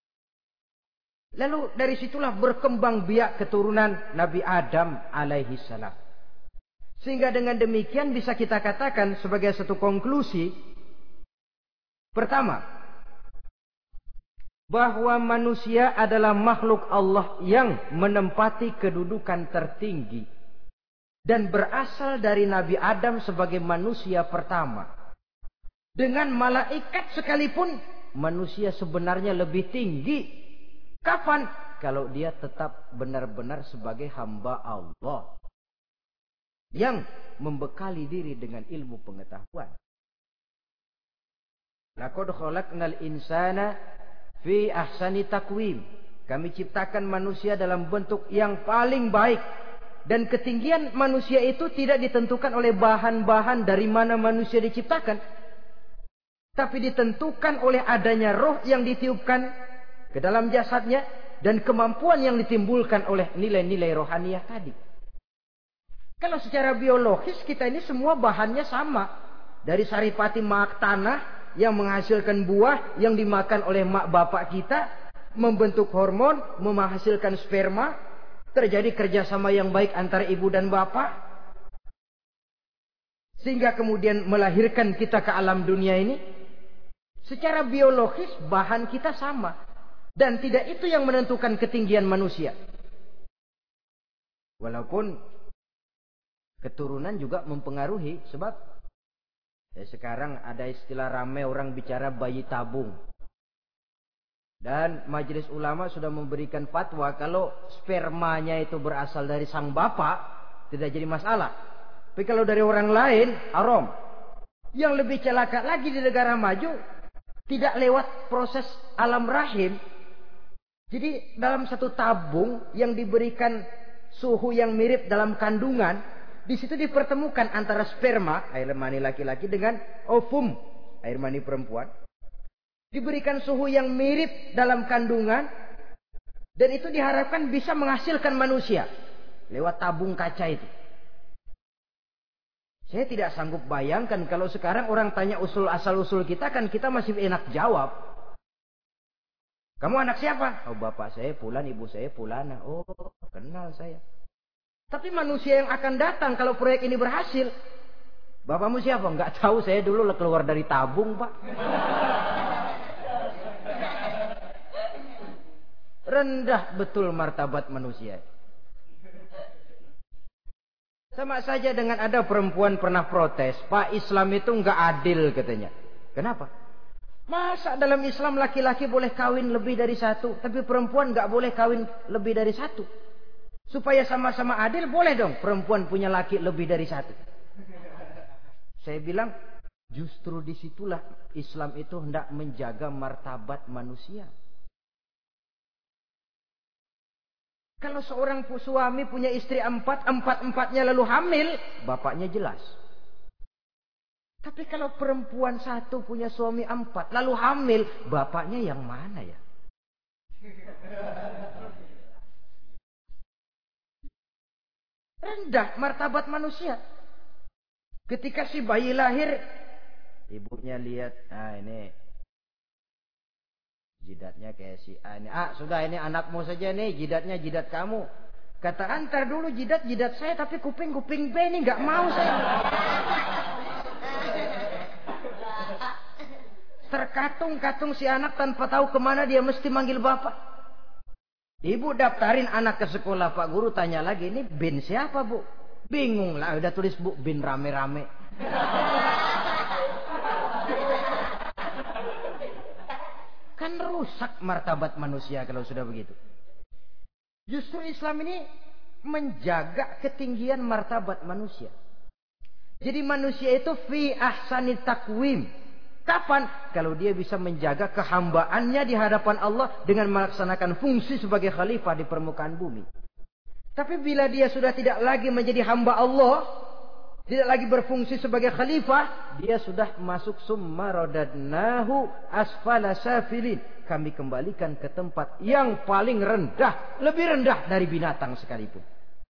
Lalu dari situlah berkembang biak keturunan Nabi Adam alaihi salam. Sehingga dengan demikian bisa kita katakan sebagai satu konklusi. Pertama, bahwa manusia adalah makhluk Allah yang menempati kedudukan tertinggi. Dan berasal dari Nabi Adam sebagai manusia pertama. Dengan malaikat sekalipun, manusia sebenarnya lebih tinggi. Kapan? Kalau dia tetap benar-benar sebagai hamba Allah. Yang membekali diri dengan ilmu pengetahuan. Laqad khalaqnal insana fi ahsani taqwim. Kami ciptakan manusia dalam bentuk yang paling baik. Dan ketinggian manusia itu tidak ditentukan oleh bahan-bahan dari mana manusia diciptakan. Tapi ditentukan oleh adanya roh yang ditiupkan ke dalam jasadnya dan kemampuan yang ditimbulkan oleh nilai-nilai rohaniah tadi. Kalau secara biologis kita ini semua bahannya sama. Dari saripati mak tanah yang menghasilkan buah yang dimakan oleh mak bapak kita, membentuk hormon, menghasilkan sperma, terjadi kerjasama yang baik antara ibu dan bapak, sehingga kemudian melahirkan kita ke alam dunia ini. Secara biologis bahan kita sama. Dan tidak itu yang menentukan ketinggian manusia. Walaupun keturunan juga mempengaruhi. Sebab ya sekarang ada istilah ramai orang bicara bayi tabung. Dan majelis ulama sudah memberikan fatwa kalau spermanya itu berasal dari sang bapak, tidak jadi masalah. Tapi kalau dari orang lain, haram. Yang lebih celaka lagi di negara maju, tidak lewat proses alam rahim. Jadi dalam satu tabung yang diberikan suhu yang mirip dalam kandungan, di situ dipertemukan antara sperma, air mani laki-laki, dengan ovum, air mani perempuan. Diberikan suhu yang mirip dalam kandungan, dan itu diharapkan bisa menghasilkan manusia lewat tabung kaca itu. Saya tidak sanggup bayangkan kalau sekarang orang tanya usul asal-usul kita, kan kita masih enak jawab. Kamu anak siapa? Oh, bapak saya Fulan, ibu saya Fulana. Oh, kenal saya. Tapi manusia yang akan datang kalau proyek ini berhasil, bapakmu siapa? Enggak tahu, saya dulu keluar dari tabung, Pak. Rendah betul martabat manusia. Sama saja dengan ada perempuan pernah protes, Pak, Islam itu enggak adil katanya. Kenapa? Masa dalam Islam laki-laki boleh kawin lebih dari satu, tapi perempuan enggak boleh kawin lebih dari satu? Supaya sama-sama adil, boleh dong perempuan punya laki lebih dari satu. Saya bilang, justru disitulah Islam itu hendak menjaga martabat manusia. Kalau seorang suami punya istri empat, empat-empatnya lalu hamil, bapaknya jelas. Tapi kalau perempuan satu punya suami empat, lalu hamil, bapaknya yang mana ya? Rendah martabat manusia. Ketika si bayi lahir, ibunya lihat, ah ini jidatnya kayak si A ini. Ah sudah, ini anakmu saja nih, jidatnya jidat kamu. Kata, antar dulu jidat jidat saya, tapi kuping kuping B ini nggak mau saya. Terkatung-katung si anak tanpa tahu kemana dia mesti manggil bapak. Ibu daftarin anak ke sekolah, Pak Guru tanya lagi, ini bin siapa Bu? Bingung lah, udah tulis Bu, bin rame-rame. Kan rusak martabat manusia kalau sudah begitu. Justru Islam ini menjaga ketinggian martabat manusia. Jadi manusia itu fi ahsani takwim. Kapan? Kalau dia bisa menjaga kehambaannya di hadapan Allah dengan melaksanakan fungsi sebagai khalifah di permukaan bumi. Tapi bila dia sudah tidak lagi menjadi hamba Allah, tidak lagi berfungsi sebagai khalifah, dia sudah masuk summa radadnahu asfala safilin. Kami kembalikan ke tempat yang paling rendah, lebih rendah dari binatang sekalipun.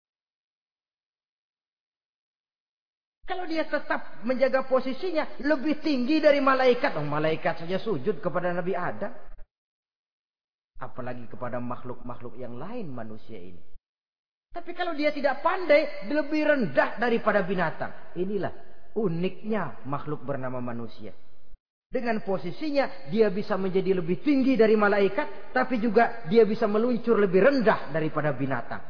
Kalau dia tetap menjaga posisinya lebih tinggi dari malaikat, oh, malaikat saja sujud kepada Nabi Adam. Apalagi kepada makhluk-makhluk yang lain manusia ini. Tapi kalau dia tidak pandai, lebih rendah daripada binatang. Inilah uniknya makhluk bernama manusia. Dengan posisinya dia bisa menjadi lebih tinggi dari malaikat, tapi juga dia bisa meluncur lebih rendah daripada binatang.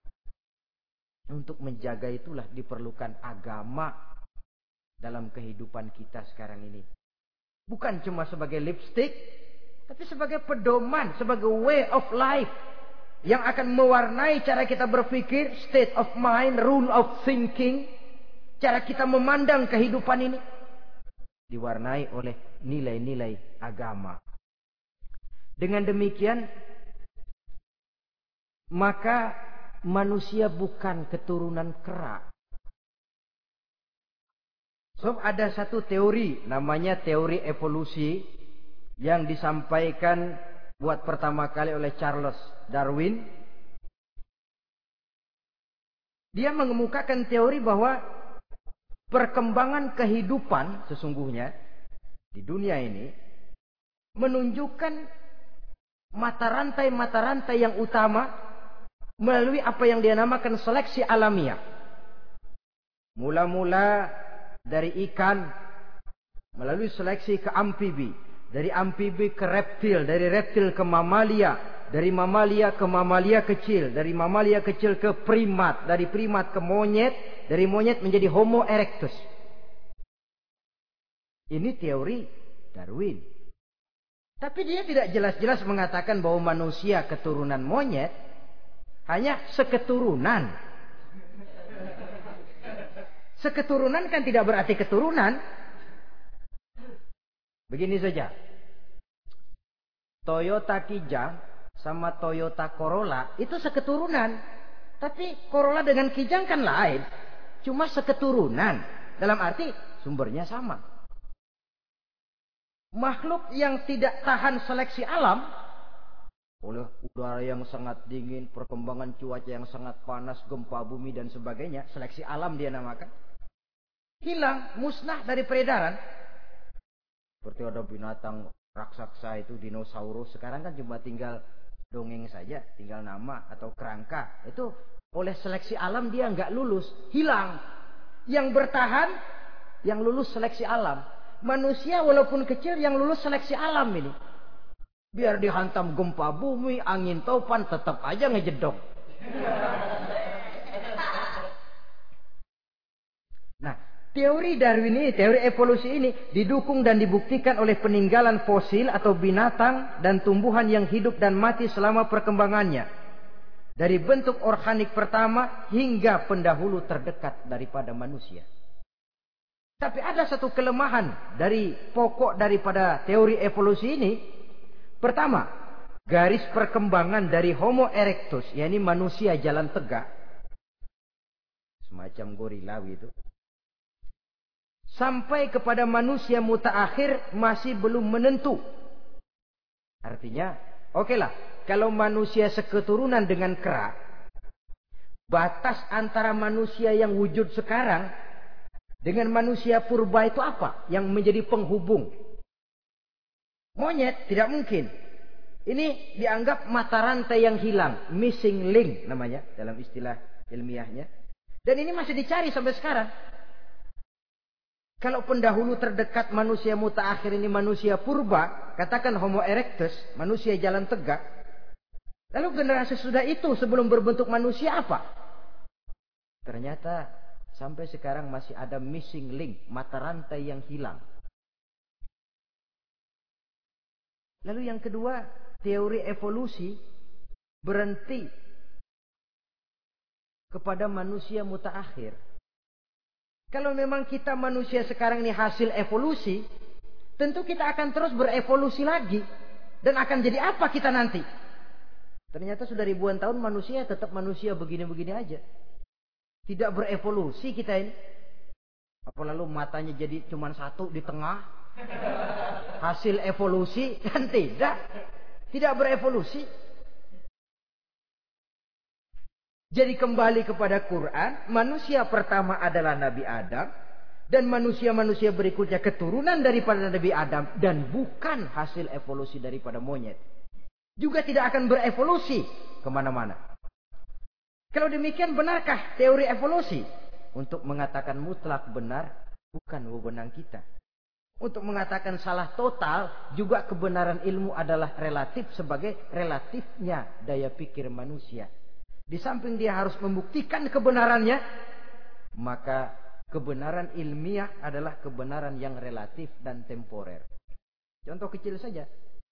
Untuk menjaga itulah diperlukan agama dalam kehidupan kita sekarang ini. Bukan cuma sebagai lipstick, tapi sebagai pedoman, sebagai way of life yang akan mewarnai cara kita berpikir, state of mind, rule of thinking, cara kita memandang kehidupan ini diwarnai oleh nilai-nilai agama. Dengan demikian, maka manusia bukan keturunan kera. So, ada satu teori namanya teori evolusi yang disampaikan buat pertama kali oleh Charles Darwin. Dia mengemukakan teori bahwa perkembangan kehidupan sesungguhnya di dunia ini menunjukkan mata rantai-mata rantai yang utama melalui apa yang dia namakan seleksi alamiah. Mula-mula dari ikan, melalui seleksi ke amfibi, dari amfibi ke reptil, dari reptil ke mamalia, dari mamalia ke mamalia kecil, dari mamalia kecil ke primat, dari primat ke monyet, dari monyet menjadi Homo erectus. Ini teori Darwin. Tapi dia tidak jelas-jelas mengatakan bahwa manusia keturunan monyet, hanya seketurunan. Seketurunan kan tidak berarti keturunan. Begini saja. Toyota Kijang sama Toyota Corolla itu seketurunan. Tapi Corolla dengan Kijang kan lain. Cuma seketurunan. Dalam arti sumbernya sama. Makhluk yang tidak tahan seleksi alam, oleh udara yang sangat dingin, perkembangan cuaca yang sangat panas, gempa bumi dan sebagainya, seleksi alam dia namakan, hilang, musnah dari peredaran. Seperti ada binatang raksasa itu dinosaurus, sekarang kan cuma tinggal dongeng saja, tinggal nama atau kerangka. Itu oleh seleksi alam dia nggak lulus, hilang. Yang bertahan, yang lulus seleksi alam. Manusia walaupun kecil yang lulus seleksi alam ini. Biar dihantam gempa bumi, angin topan, tetap aja ngejedok. Nah, teori Darwin ini, teori evolusi ini didukung dan dibuktikan oleh peninggalan fosil atau binatang dan tumbuhan yang hidup dan mati selama perkembangannya. Dari bentuk organik pertama hingga pendahulu terdekat daripada manusia. Tapi ada satu kelemahan dari pokok daripada teori evolusi ini. Pertama, garis perkembangan dari Homo erectus, yakni manusia jalan tegak, semacam gorilawi itu, sampai kepada manusia mutaakhir masih belum menentu. Artinya, oke lah, kalau manusia seketurunan dengan kera, batas antara manusia yang wujud sekarang dengan manusia purba itu apa? Yang menjadi penghubung. Monyet tidak mungkin. Ini dianggap mata rantai yang hilang, missing link namanya dalam istilah ilmiahnya. Dan ini masih dicari sampai sekarang. Kalau pendahulu terdekat manusia mutaakhir ini manusia purba, katakan Homo erectus, manusia jalan tegak. Lalu generasi sudah itu sebelum berbentuk manusia apa? Ternyata sampai sekarang masih ada missing link, mata rantai yang hilang. Lalu yang kedua, teori evolusi berhenti kepada manusia mutaakhir. Kalau memang kita manusia sekarang ini hasil evolusi, tentu kita akan terus berevolusi lagi. Dan akan jadi apa kita nanti? Ternyata sudah ribuan tahun manusia tetap manusia begini-begini aja. Tidak berevolusi kita ini. Apa lalu matanya jadi cuma satu di tengah? Hasil evolusi? Kan tidak. Tidak berevolusi. Jadi kembali kepada Quran, manusia pertama adalah Nabi Adam. Dan manusia-manusia berikutnya keturunan daripada Nabi Adam. Dan bukan hasil evolusi daripada monyet. Juga tidak akan berevolusi kemana-mana. Kalau demikian benarkah teori evolusi? Untuk mengatakan mutlak benar, bukan wewenang kita. Untuk mengatakan salah total, juga kebenaran ilmu adalah relatif sebagai relatifnya daya pikir manusia. Di samping dia harus membuktikan kebenarannya, maka kebenaran ilmiah adalah kebenaran yang relatif dan temporer. Contoh kecil saja.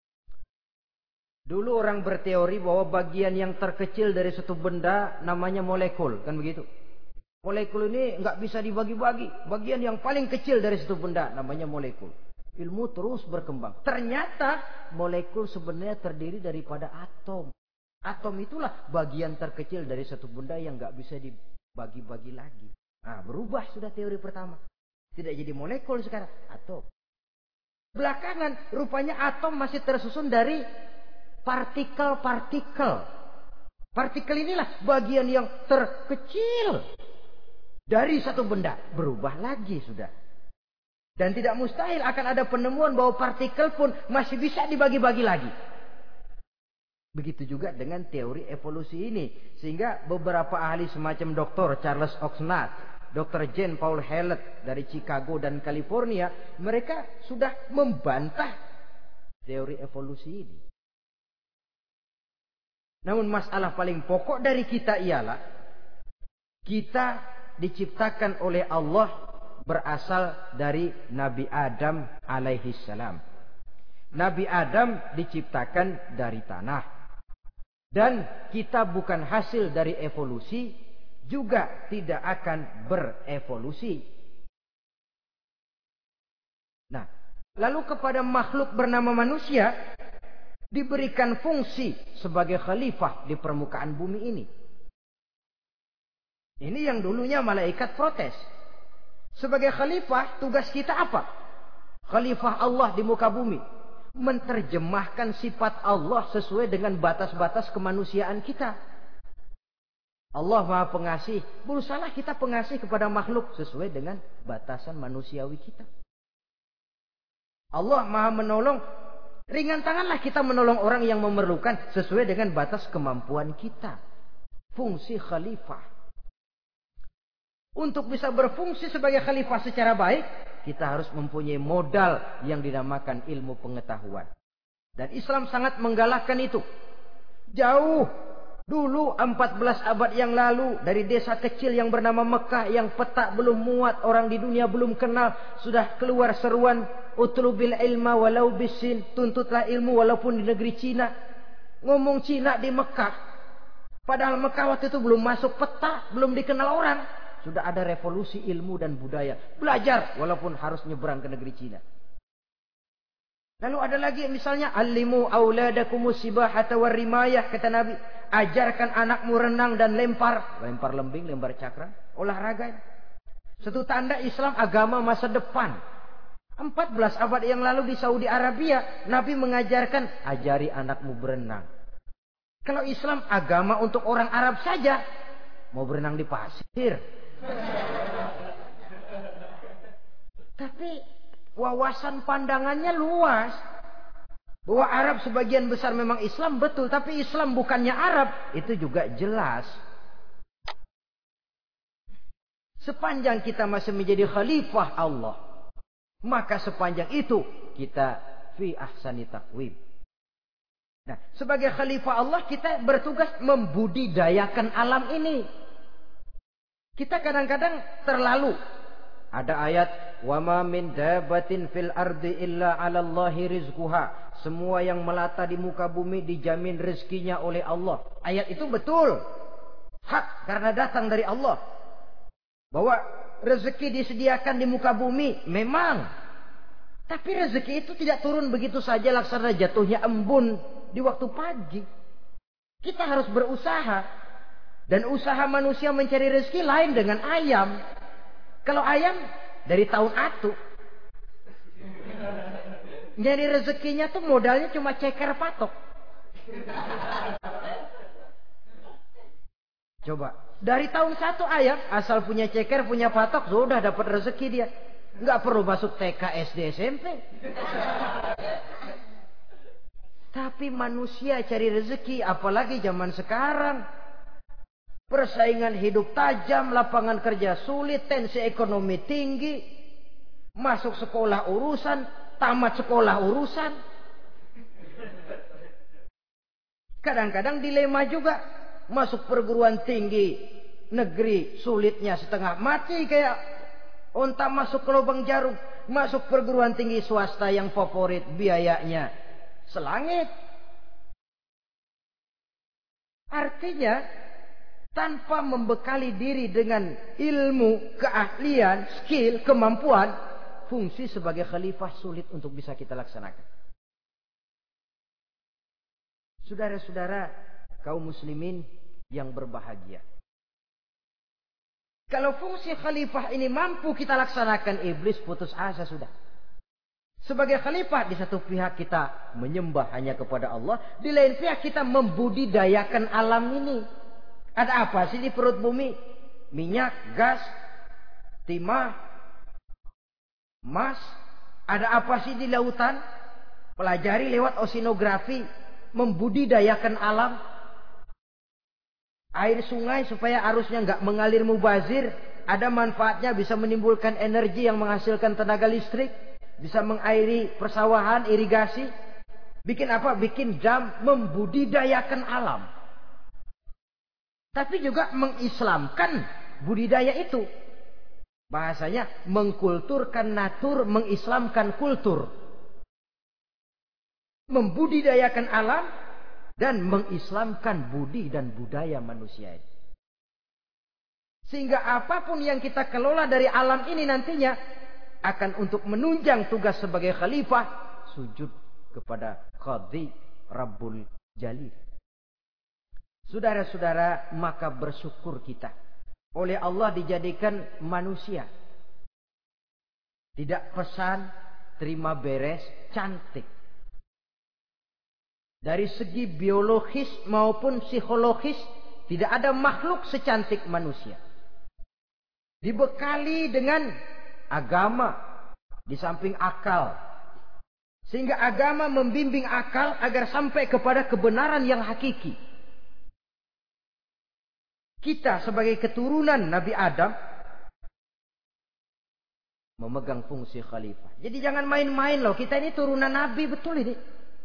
Dulu orang berteori bahwa bagian yang terkecil dari suatu benda namanya molekul, kan begitu? Molekul ini nggak bisa dibagi-bagi. Bagian yang paling kecil dari suatu benda namanya molekul. Ilmu terus berkembang. Ternyata molekul sebenarnya terdiri daripada atom. Atom itulah bagian terkecil dari satu benda yang nggak bisa dibagi-bagi lagi. Nah, berubah sudah teori pertama. Tidak jadi molekul sekarang, atom. Belakangan rupanya atom masih tersusun dari partikel-partikel. Partikel inilah bagian yang terkecil dari satu benda. Berubah lagi sudah. Dan tidak mustahil akan ada penemuan bahwa partikel pun masih bisa dibagi-bagi lagi. Begitu juga dengan teori evolusi ini. Sehingga beberapa ahli semacam doktor Charles Oxnard, doktor Jean Paul Hallett dari Chicago dan California, mereka sudah membantah teori evolusi ini. Namun masalah paling pokok dari kita ialah kita diciptakan oleh Allah berasal dari Nabi Adam alaihi salam. Nabi Adam diciptakan dari tanah. Dan kita bukan hasil dari evolusi, juga tidak akan berevolusi. Nah, lalu kepada makhluk bernama manusia diberikan fungsi sebagai khalifah di permukaan bumi ini. Ini yang dulunya malaikat protes. Sebagai khalifah, tugas kita apa? Khalifah Allah di muka bumi. Menerjemahkan sifat Allah sesuai dengan batas-batas kemanusiaan kita. Allah Maha Pengasih, berusahalah kita pengasih kepada makhluk sesuai dengan batasan manusiawi kita. Allah Maha Menolong, ringan tanganlah kita menolong orang yang memerlukan sesuai dengan batas kemampuan kita. Fungsi khalifah. Untuk bisa berfungsi sebagai khalifah secara baik, kita harus mempunyai modal yang dinamakan ilmu pengetahuan. Dan Islam sangat menggalakkan itu. Jauh dulu empat belas abad yang lalu, dari desa kecil yang bernama Mekah yang peta belum muat, orang di dunia belum kenal, sudah keluar seruan utlubil ilma walau bisin, tuntutlah ilmu walaupun di negeri Cina. Ngomong Cina di Mekah. Padahal Mekah waktu itu belum masuk peta, belum dikenal orang. Sudah ada revolusi ilmu dan budaya. Belajar walaupun harus nyebrang ke negeri Cina. Lalu ada lagi misalnya alimu auladakumus sibahata warrimayah, kata Nabi, ajarkan anakmu renang dan lempar, lempar lembing, lempar cakra, olahraga. Satu tanda Islam agama masa depan. empat belas abad yang lalu di Saudi Arabia, Nabi mengajarkan ajari anakmu berenang. Kalau Islam agama untuk orang Arab saja, mau berenang di pasir. Tapi wawasan pandangannya luas. Bahwa Arab sebagian besar memang Islam, betul. Tapi Islam bukannya Arab, itu juga jelas. Sepanjang kita masih menjadi khalifah Allah, maka sepanjang itu kita fi ahsani taqwim. Nah, sebagai khalifah Allah kita bertugas membudidayakan alam ini. Kita kadang-kadang terlalu. Ada ayat, wa ma min dabatin fil ardi illa 'alallahi rizquha. Semua yang melata di muka bumi dijamin rezekinya oleh Allah. Ayat itu betul. Hak karena datang dari Allah. Bahwa rezeki disediakan di muka bumi, memang. Tapi rezeki itu tidak turun begitu saja laksana jatuhnya embun di waktu pagi. Kita harus berusaha. Dan usaha manusia mencari rezeki lain dengan ayam. Kalau ayam dari tahun atu. Nyari rezekinya tuh modalnya cuma ceker patok. Coba. Dari tahun satu ayam, asal punya ceker, punya patok, sudah dapat rezeki dia. Nggak perlu masuk T K, S D, S M P. Tapi manusia cari rezeki, apalagi zaman sekarang. Persaingan hidup tajam, lapangan kerja sulit, tensi ekonomi tinggi. Masuk sekolah urusan, tamat sekolah urusan. Kadang-kadang dilema juga. Masuk perguruan tinggi negeri sulitnya setengah mati kayak unta masuk ke lubang jarum. Masuk perguruan tinggi swasta yang favorit biayanya selangit. Artinya tanpa membekali diri dengan ilmu, keahlian, skill, kemampuan, fungsi sebagai khalifah sulit untuk bisa kita laksanakan. Saudara-saudara kaum muslimin yang berbahagia. Kalau fungsi khalifah ini mampu kita laksanakan, iblis putus asa sudah. Sebagai khalifah, di satu pihak kita menyembah hanya kepada Allah, di lain pihak kita membudidayakan alam ini. Ada apa sih di perut bumi? Minyak, gas, timah, emas. Ada apa sih di lautan? Pelajari lewat oceanografi, membudidayakan alam. Air sungai supaya arusnya nggak mengalir mubazir. Ada manfaatnya, bisa menimbulkan energi yang menghasilkan tenaga listrik. Bisa mengairi persawahan, irigasi. Bikin apa? Bikin dam, membudidayakan alam. Tapi juga mengislamkan budidaya itu. Bahasanya mengkulturkan natur, mengislamkan kultur. Membudidayakan alam dan mengislamkan budi dan budaya manusia ini. Sehingga apapun yang kita kelola dari alam ini nantinya akan untuk menunjang tugas sebagai khalifah, sujud kepada Qadhi Rabbul Jalil. Saudara-saudara, maka bersyukur kita. Oleh Allah dijadikan manusia. Tidak pesan, terima beres, cantik. Dari segi biologis maupun psikologis, tidak ada makhluk secantik manusia. Dibekali dengan agama, di samping akal. Sehingga agama membimbing akal agar sampai kepada kebenaran yang hakiki. Kita sebagai keturunan Nabi Adam memegang fungsi khalifah. Jadi jangan main-main loh. Kita ini turunan Nabi, betul ini.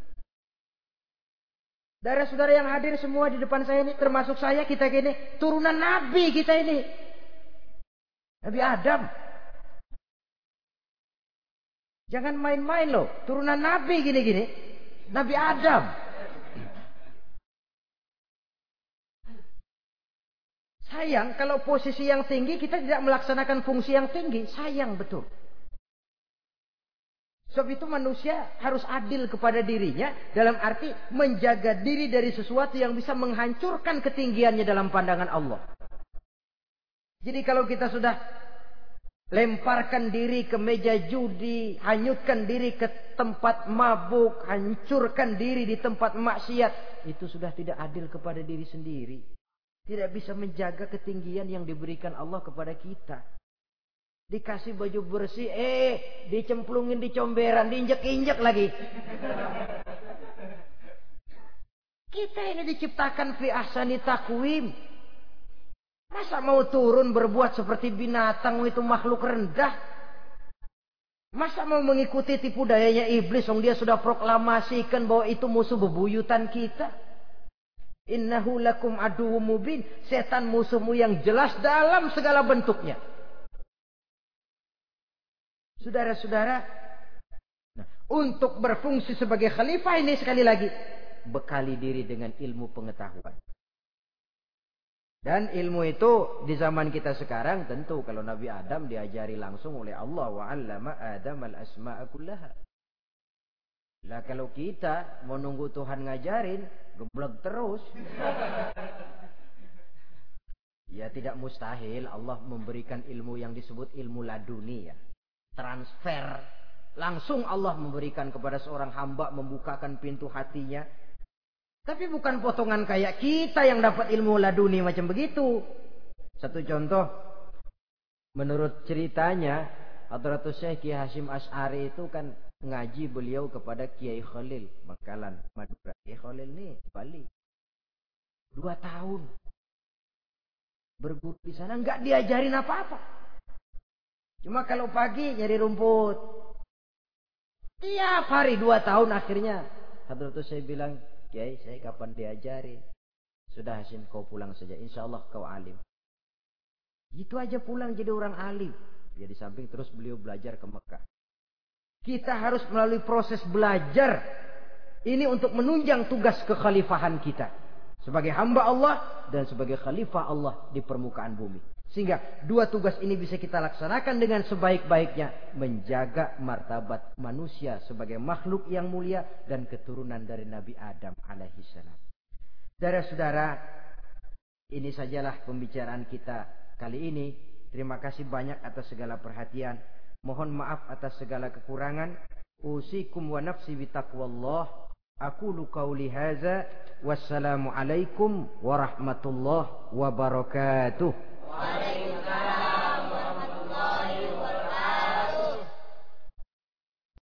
Saudara-saudara yang hadir semua di depan saya ini, termasuk saya, kita gini, turunan Nabi kita ini. Nabi Adam. Jangan main-main loh. Turunan Nabi gini-gini. Nabi Adam. Sayang kalau posisi yang tinggi kita tidak melaksanakan fungsi yang tinggi. Sayang betul. Sebab itu manusia harus adil kepada dirinya. Dalam arti menjaga diri dari sesuatu yang bisa menghancurkan ketinggiannya dalam pandangan Allah. Jadi kalau kita sudah lemparkan diri ke meja judi, hanyutkan diri ke tempat mabuk, hancurkan diri di tempat maksiat, itu sudah tidak adil kepada diri sendiri. Tidak bisa menjaga ketinggian yang diberikan Allah kepada kita. Dikasih baju bersih, eh dicemplungin di comberan, diinjek-injek lagi. Kita ini diciptakan fi ahsani taqwim. Masa mau turun berbuat seperti binatang, itu makhluk rendah? Masa mau mengikuti tipu dayanya iblis, yang dia sudah proklamasikan bahwa itu musuh bebuyutan kita? Innahu lakum aduwwum mubin. Setan musuhmu yang jelas dalam segala bentuknya. Saudara-saudara, nah, untuk berfungsi sebagai khalifah ini sekali lagi, bekali diri dengan ilmu pengetahuan. Dan ilmu itu di zaman kita sekarang tentu kalau Nabi Adam diajari langsung oleh Allah, wa 'allama Adam al-asma'a kullaha. Lah kalau kita mau nunggu Tuhan ngajarin, geblek terus. Ya tidak mustahil Allah memberikan ilmu yang disebut ilmu laduni ya. Transfer. Langsung Allah memberikan kepada seorang hamba, membukakan pintu hatinya. Tapi bukan potongan kayak kita yang dapat ilmu laduni macam begitu. Satu contoh. Menurut ceritanya, Hadratus Syekh Kiai Hasyim Asy'ari itu kan ngaji beliau kepada Kiai Khalil Bangkalan, Madura. Kiai Khalil nih Bali. Dua tahun. Berguru di sana nggak diajarin apa-apa. Cuma kalau pagi nyari rumput. Tiap hari dua tahun akhirnya Hadratus Syekh bilang, Kiai saya kapan diajari? Sudah Hasyim kau pulang saja. Insya Allah kau alim. Itu aja pulang jadi orang alim. Ya di samping terus beliau belajar ke Mekah. Kita harus melalui proses belajar. Ini untuk menunjang tugas kekhalifahan kita. Sebagai hamba Allah dan sebagai khalifah Allah di permukaan bumi. Sehingga dua tugas ini bisa kita laksanakan dengan sebaik-baiknya. Menjaga martabat manusia sebagai makhluk yang mulia dan keturunan dari Nabi Adam alaihissalam. Saudara-saudara, ini sajalah pembicaraan kita kali ini. Terima kasih banyak atas segala perhatian. Mohon maaf atas segala kekurangan. Usikum wa nafsi bitaqwallah. Aqulu qawli hadza. Wassalamu alaikum warahmatullahi wabarakatuh.